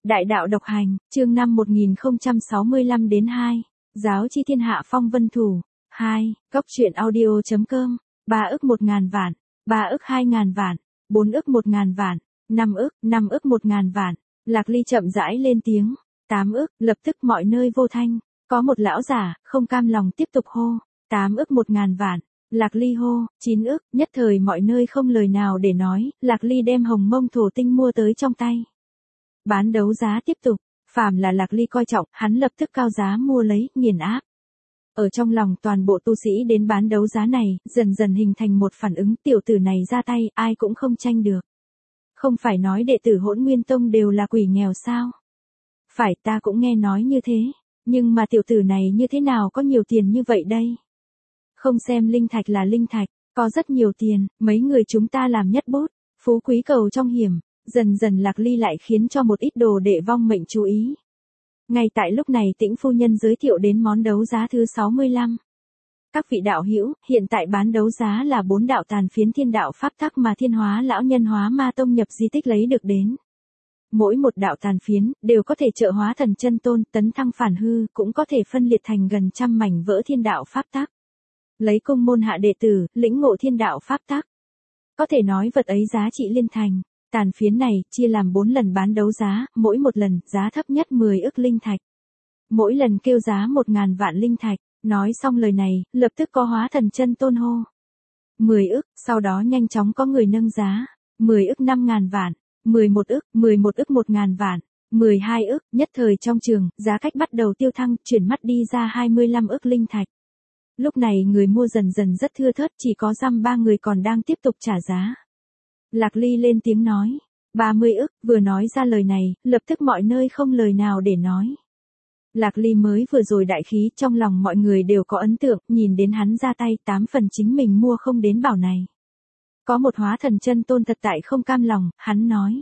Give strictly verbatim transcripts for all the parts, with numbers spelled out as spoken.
Đại đạo độc hành, chương năm một nghìn không trăm sáu mươi lăm đến hai. Giáo chi thiên hạ phong vân thủ. hai. Cốc truyện audio.com. ba ức một ngàn vạn. ba ức hai ngàn vạn. bốn ức một ngàn vạn. năm ức, năm ức một ngàn vạn. Lạc Ly chậm rãi lên tiếng. tám ức, lập tức mọi nơi vô thanh. Có một lão giả, không cam lòng tiếp tục hô. tám ức một ngàn vạn. Lạc Ly hô. chín ức, nhất thời mọi nơi không lời nào để nói. Lạc Ly đem hồng mông thổ tinh mua tới trong tay. Bán đấu giá tiếp tục, phàm là Lạc Ly coi trọng, hắn lập tức cao giá mua lấy, nghiền áp. Ở trong lòng toàn bộ tu sĩ đến bán đấu giá này, dần dần hình thành một phản ứng, tiểu tử này ra tay, ai cũng không tranh được. Không phải nói đệ tử Hỗn Nguyên Tông đều là quỷ nghèo sao? Phải, ta cũng nghe nói như thế, nhưng mà tiểu tử này như thế nào có nhiều tiền như vậy đây? Không xem linh thạch là linh thạch, có rất nhiều tiền, mấy người chúng ta làm nhất bút, phú quý cầu trong hiểm. Dần dần Lạc Ly lại khiến cho một ít đồ đệ vong mệnh chú ý. Ngay tại lúc này Tĩnh phu nhân giới thiệu đến món đấu giá thứ sáu mươi lăm. Các vị đạo hữu, hiện tại bán đấu giá là bốn đạo tàn phiến thiên đạo pháp tắc mà Thiên Hóa lão nhân Hóa Ma Tông nhập di tích lấy được đến. Mỗi một đạo tàn phiến đều có thể trợ hóa thần chân tôn, tấn thăng phản hư, cũng có thể phân liệt thành gần trăm mảnh vỡ thiên đạo pháp tắc. Lấy cung môn hạ đệ tử, lĩnh ngộ thiên đạo pháp tắc. Có thể nói vật ấy giá trị liên thành. Tàn phiến này chia làm bốn lần bán đấu giá, mỗi một lần giá thấp nhất mười ức linh thạch. Mỗi lần kêu giá một ngàn vạn linh thạch. Nói xong lời này, lập tức có Hóa thần chân tôn hô. mười ức, sau đó nhanh chóng có người nâng giá. mười ức năm ngàn vạn, mười một ức, mười một ức một ngàn vạn, mười hai ức, nhất thời trong trường, giá cách bắt đầu tiêu thăng, chuyển mắt đi ra hai mươi lăm ức linh thạch. Lúc này người mua dần dần rất thưa thớt, chỉ có dăm ba người còn đang tiếp tục trả giá. Lạc Ly lên tiếng nói, ba mươi ức, vừa nói ra lời này, lập tức mọi nơi không lời nào để nói. Lạc Ly mới vừa rồi đại khí, trong lòng mọi người đều có ấn tượng, nhìn đến hắn ra tay, tám phần chính mình mua không đến bảo này. Có một Hóa thần chân tôn thật tại không cam lòng, hắn nói.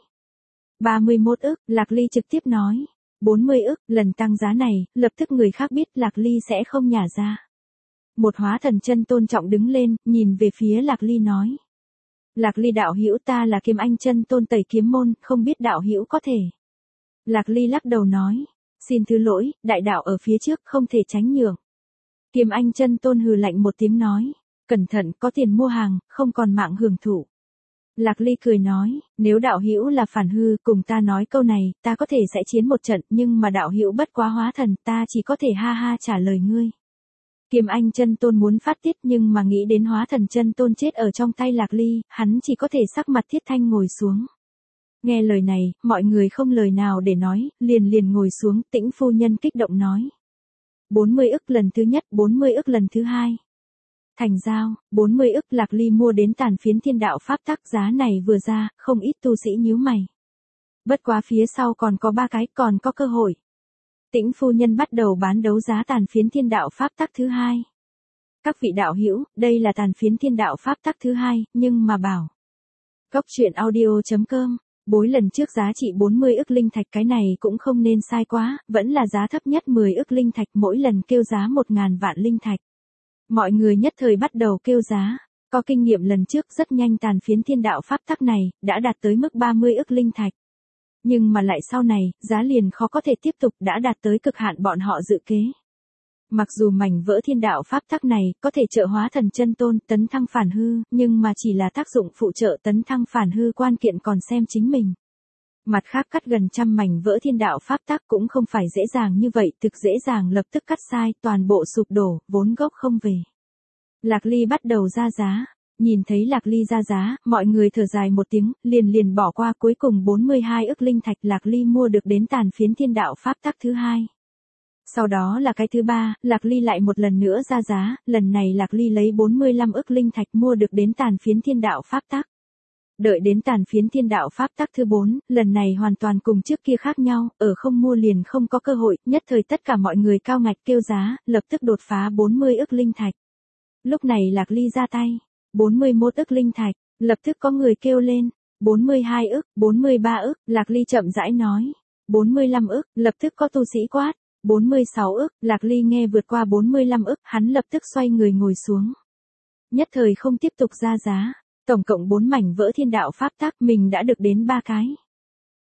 ba mươi mốt ức, Lạc Ly trực tiếp nói. bốn mươi ức, lần tăng giá này, lập tức người khác biết Lạc Ly sẽ không nhả ra. Một Hóa thần chân tôn trọng đứng lên, nhìn về phía Lạc Ly nói. Lạc Ly đạo hữu, ta là Kiếm Anh chân tôn Tẩy Kiếm môn, không biết đạo hữu có thể. Lạc Ly lắc đầu nói, xin thứ lỗi, đại đạo ở phía trước, không thể tránh nhường. Kiếm Anh chân tôn hừ lạnh một tiếng nói, cẩn thận, có tiền mua hàng, không còn mạng hưởng thụ. Lạc Ly cười nói, nếu đạo hữu là phản hư, cùng ta nói câu này, ta có thể sẽ chiến một trận, nhưng mà đạo hữu bất quá hóa thần, ta chỉ có thể ha ha trả lời ngươi. Kiếm Anh chân tôn muốn phát tiết, nhưng mà nghĩ đến Hóa thần chân tôn chết ở trong tay Lạc Ly, hắn chỉ có thể sắc mặt thiết thanh ngồi xuống. Nghe lời này, mọi người không lời nào để nói, liền liền ngồi xuống. Tĩnh phu nhân kích động nói. bốn mươi ức lần thứ nhất, bốn mươi ức lần thứ hai. Thành giao, bốn mươi ức Lạc Ly mua đến tàn phiến thiên đạo pháp tắc, giá này vừa ra, không ít tu sĩ nhíu mày. Bất quá phía sau còn có ba cái, còn có cơ hội. Tĩnh phu nhân bắt đầu bán đấu giá tàn phiến thiên đạo pháp tắc thứ hai. Các vị đạo hữu, đây là tàn phiến thiên đạo pháp tắc thứ hai, nhưng mà bảo. Cốc truyện audio.com, bối lần trước giá trị bốn mươi ức linh thạch, cái này cũng không nên sai quá, vẫn là giá thấp nhất mười ức linh thạch, mỗi lần kêu giá một ngàn vạn linh thạch. Mọi người nhất thời bắt đầu kêu giá, có kinh nghiệm lần trước rất nhanh tàn phiến thiên đạo pháp tắc này, đã đạt tới mức ba mươi ức linh thạch. Nhưng mà lại sau này, giá liền khó có thể tiếp tục, đã đạt tới cực hạn bọn họ dự kế. Mặc dù mảnh vỡ thiên đạo pháp tắc này, có thể trợ hóa thần chân tôn, tấn thăng phản hư, nhưng mà chỉ là tác dụng phụ trợ tấn thăng phản hư, quan kiện còn xem chính mình. Mặt khác cắt gần trăm mảnh vỡ thiên đạo pháp tắc cũng không phải dễ dàng như vậy, thực dễ dàng lập tức cắt sai, toàn bộ sụp đổ, vốn gốc không về. Lạc Ly bắt đầu ra giá. Nhìn thấy Lạc Ly ra giá, mọi người thở dài một tiếng, liền liền bỏ qua, cuối cùng bốn mươi hai ức linh thạch Lạc Ly mua được đến tàn phiến thiên đạo pháp tắc thứ hai. Sau đó là cái thứ ba, Lạc Ly lại một lần nữa ra giá, lần này Lạc Ly lấy bốn mươi lăm ức linh thạch mua được đến tàn phiến thiên đạo pháp tắc. Đợi đến tàn phiến thiên đạo pháp tắc thứ bốn, lần này hoàn toàn cùng trước kia khác nhau, ở không mua liền không có cơ hội, nhất thời tất cả mọi người cao ngạch kêu giá, lập tức đột phá bốn mươi ức linh thạch. Lúc này Lạc Ly ra tay. bốn mươi mốt ức linh thạch, lập tức có người kêu lên, bốn mươi hai ức, bốn mươi ba ức, Lạc Ly chậm rãi nói, bốn mươi lăm ức, lập tức có tu sĩ quát, bốn mươi sáu ức, Lạc Ly nghe vượt qua bốn mươi lăm ức, hắn lập tức xoay người ngồi xuống. Nhất thời không tiếp tục ra giá, tổng cộng bốn mảnh vỡ thiên đạo pháp tắc, mình đã được đến ba cái.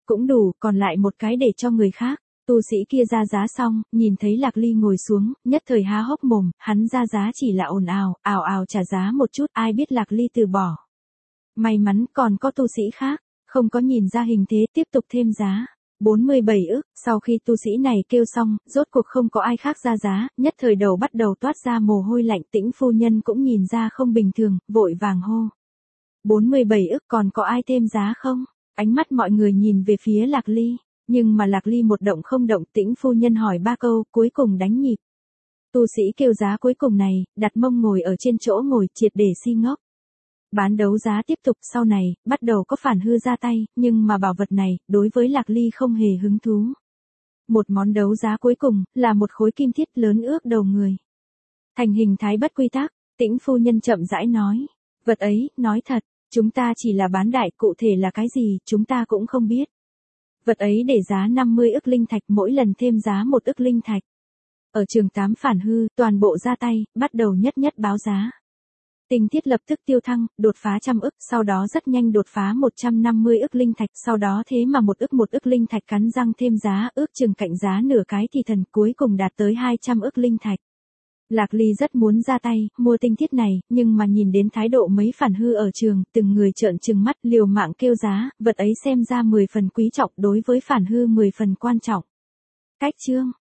Cũng đủ, còn lại một cái để cho người khác. Tu sĩ kia ra giá xong, nhìn thấy Lạc Ly ngồi xuống, nhất thời há hốc mồm, hắn ra giá chỉ là ồn ào, ào ào trả giá một chút, ai biết Lạc Ly từ bỏ. May mắn còn có tu sĩ khác, không có nhìn ra hình thế, tiếp tục thêm giá. bốn mươi bảy ức, sau khi tu sĩ này kêu xong, rốt cuộc không có ai khác ra giá, nhất thời đầu bắt đầu toát ra mồ hôi lạnh. Tĩnh phu nhân cũng nhìn ra không bình thường, vội vàng hô. bốn mươi bảy ức, còn có ai thêm giá không? Ánh mắt mọi người nhìn về phía Lạc Ly, nhưng mà Lạc Ly một động không động. Tĩnh phu nhân hỏi ba câu, cuối cùng đánh nhịp. Tu sĩ kêu giá cuối cùng này, đặt mông ngồi ở trên chỗ ngồi, triệt để si ngốc. Bán đấu giá tiếp tục, sau này, bắt đầu có phản hư ra tay, nhưng mà bảo vật này, đối với Lạc Ly không hề hứng thú. Một món đấu giá cuối cùng, là một khối kim thiết lớn ước đầu người. Thành hình thái bất quy tắc, Tĩnh phu nhân chậm rãi nói. Vật ấy, nói thật, chúng ta chỉ là bán đại, cụ thể là cái gì, chúng ta cũng không biết. Vật ấy để giá năm mươi ức linh thạch, mỗi lần thêm giá một ức linh thạch. Ở trường tám phản hư, toàn bộ ra tay, bắt đầu nhất nhất báo giá. Tinh thiết lập tức tiêu thăng, đột phá trăm ức, sau đó rất nhanh đột phá một trăm năm mươi ức linh thạch, sau đó thế mà một ức một ức linh thạch cắn răng thêm giá, ước chừng cạnh giá nửa cái thì thần, cuối cùng đạt tới hai trăm ức linh thạch. Lạc Ly rất muốn ra tay, mua tinh thiết này, nhưng mà nhìn đến thái độ mấy phản hư ở trường, từng người trợn trừng mắt, liều mạng kêu giá, vật ấy xem ra mười phần quý trọng, đối với phản hư mười phần quan trọng. Cách chương